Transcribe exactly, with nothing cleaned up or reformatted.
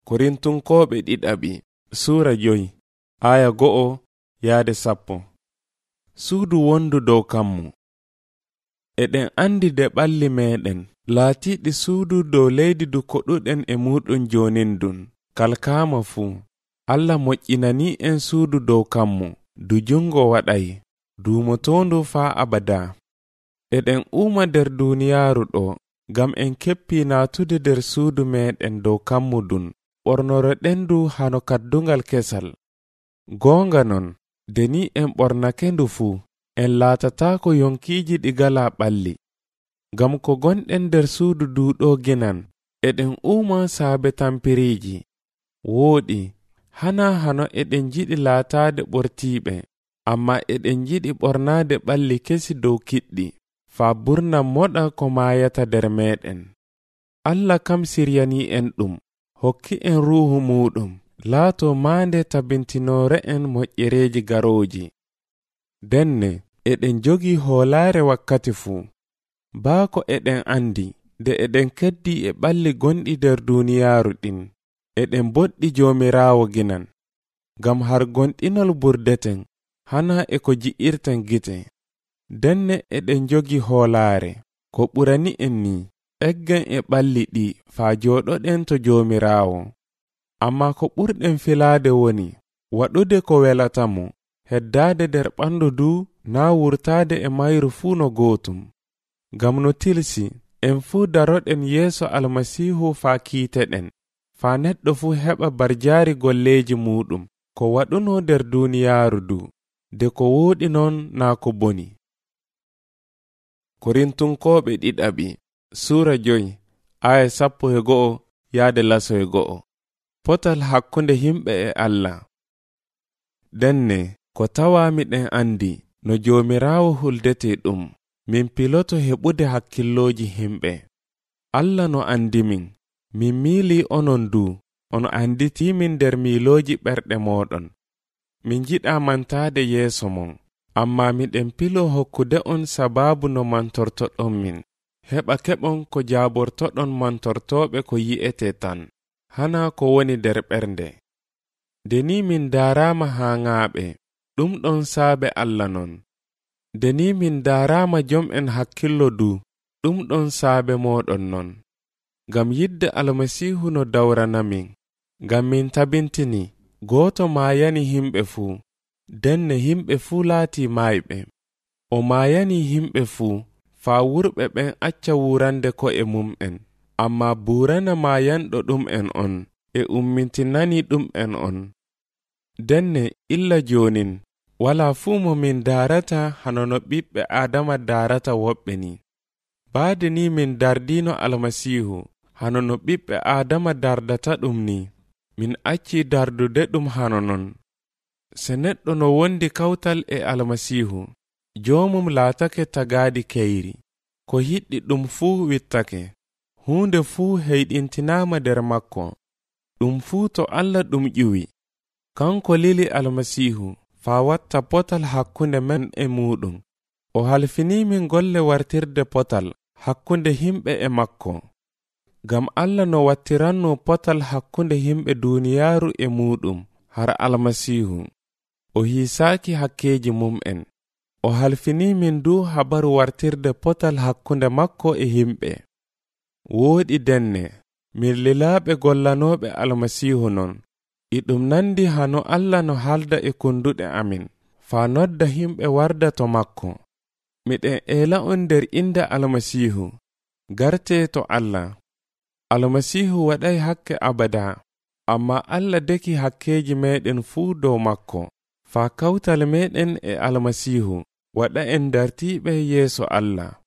Korintunkoɓe ɗiɗaɓi Sura joyi aya go'o yaade sappo. Suudu wondu dow kammu. Eɗen andi de ɓalli meɗen laatiɗi suudu dow leydi du koɗuɗen e muɗum jonindun kalkama fuu. Allah moƴƴinani en suudu dow kammu du jungo waɗay duumotondu faa abada. Eɗen uma der duniyaaru ɗo gam en keppi naatude der suudu meɗen dow kammudun ɓornoro ɗendu hano kaddungal kesal. Goonga non, deni en ɓornakendu fuu en laatatako yonkiiji ɗi gala ɓalli. Gam ko gonɗen der suudu duɗo ginan eɗen uma saabe tampiriiji. Wooɗi, hana hano eɗen jiɗi laataade ɓortiiɓe, amma eɗen jiɗi ɓornaade ɓalli kesi dow kiɗɗi, faa burnam moɗa ko maayata der meɗen. Allah kam siryani en ɗum, hokki en ruuhu muɗum, laato maande tabintinoore en moƴƴereeji garooji. Denne, eɗen jogi hoolaare wakkati fuu. Baako eɗen andi, de eɗen keddi e ɓalli gonɗi der duniyaaru ɗin, eɗen boɗɗi joomiraawo ginan. Gam har gonɗinol burdeten, hana e ko ji'irten gite. Denne eɗen jogi hoolaare, ko ɓurani en ni, eggen e ɓalli ɗi faa jooɗoɗen to joomiraawo. Amma ko ɓurɗen filaade woni, waɗude ko welatamo, heddaade der ɓandu du naa wurtaade e mayru fuu no gootum. Gam no tilsi, en fuu daroɗen yeeso Almasiihu faa kiiteɗen, faa neɗɗo fuu heɓa barjaari golleeji muɗum, ko waɗuno der duniyaaru du, de ko wooɗi non naa ko boni. Korintunkoɓe ɗiɗaɓi Sura joyi aya sappo e go'o yaade laso e go'o. Potal hakkunde himɓe e Allah. Denne, ko tawamiɗen andi no joomiraawo huldete ɗum, min piloto heɓude hakkilloji himɓe. Allah no andi min, min miili onon du, on anditimin der miilooji ɓerɗe moɗon. Min jiɗa mantaade yeeso mon, amma miɗen pilo hokkude on sababu no mantortoɗon min, heɓa keɓon ko jaabortoɗon mantortoɓe ko yi'ete tan, hana ko woni der ɓernde. Deni min daarama haaŋaaɓe, ɗum ɗon saabe Allah non. Deni min daarama jom'en hakkillo du, ɗum ɗon saabe moɗon non. Gam yidde Almasiihu no dawrana min, gam min tabintini, gooto maayani himɓe fuu, denne himɓe fuu laati maayɓe. O maayani himɓe fuu, faa wurɓe ɓen acca wurande ko e mum'en, amma buurana maayanɗo ɗum en on, e ummintinani ɗum en on. Denne illa jonin, wala fuu mo min daarata hano no ɓiɓɓe Adama daarata woɓɓe ni. Baade ni min dardino Almasiihu, hano no ɓiɓɓe Adama dardata ɗum ni, min acci dardude ɗum hano non. Se neɗɗo no wondi kawtal e Almasiihu, joomum laatake tagaadi keyri, ko hiɗɗi ɗum fuu wittake, huunde fuu heyɗintinaama der makko, ɗum fuu to Allah ɗum ƴiwi. Kanko lili Almasiihu, faa watta potal hakkunde men e muɗum, o halfinimin golle wartirde potal hakkunde himɓe e makko. Gam Allah no wattiranno potal hakkunde himɓe duniyaaru e muɗum har Almasiihu, o hiisaaki hakkeeji mum'en, o halfinimin du habaru wartirde potal hakkunde makko e himɓe. Wooɗi denne, min lilaaɓe gollanoɓe Almasiihu non, iɗum nandi hano Allah no halda e kunduɗe amin, faa nodda himɓe warda to makko. Miɗen eela on der inde Almasiihu, garte to Allah. Almasiihu waɗay hakke abada, amma Allah deki hakkeji meɗen fuu dow makko, faa kawtal meɗen e Almasiihu waɗa en dartiɓe yeeso Allah.